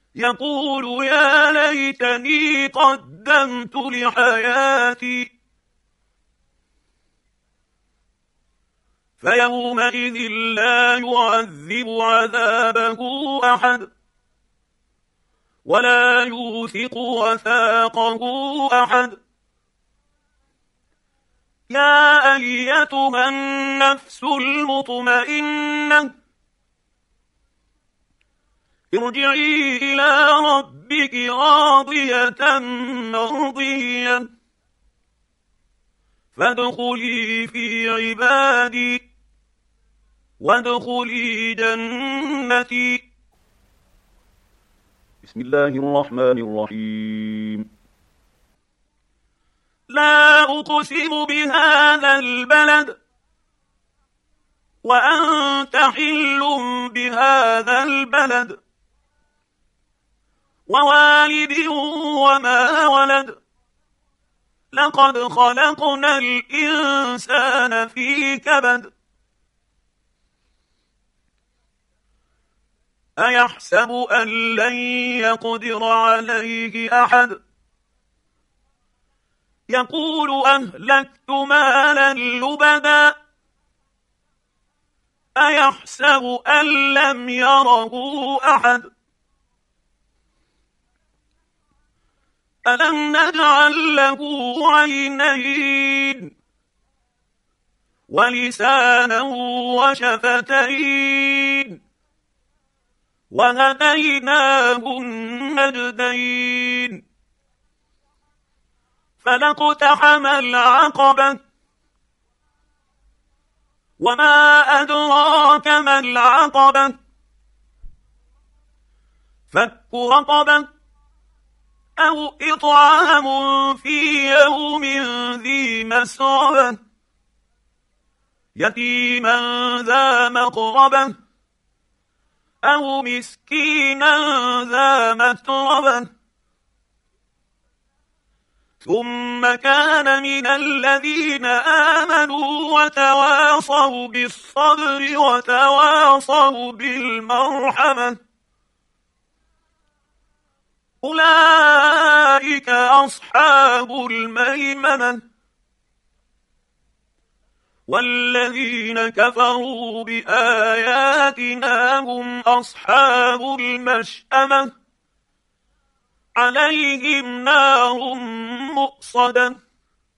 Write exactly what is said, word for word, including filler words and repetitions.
يقول يا ليتني قدمت لحياتي فيومئذ لا يعذب عذابه أحد ولا يوثق وثاقه أحد. يا أيتها النفس المطمئنة ارجعي إلى ربك راضية مرضية فادخلي في عبادي وادخلي جنتي. بسم الله الرحمن الرحيم. لا أقسم بهذا البلد وأنت حل بهذا البلد ووالد وما ولد لقد خلقنا الإنسان في كبد أيحسب أن لن يقدر عليه أحد يقول أهلكت مالا لبدا أيحسب أن لم يره أحد ألم نجعل له عينين ولسانا وشفتين وهديناه النجدين فلاقتحم العقبة وما أدراك ما العقبة فك رقبة أو إطعام في يوم ذي مسغبة يتيما ذا مقربة أو مسكينا ذا متربة ثم كان من الذين آمنوا وتواصوا بالصبر وتواصوا بالمرحمة أولئك أصحاب الميمنة. والذين كفروا بآياتنا هم أصحاب المشأمة عليهم نار مؤصدة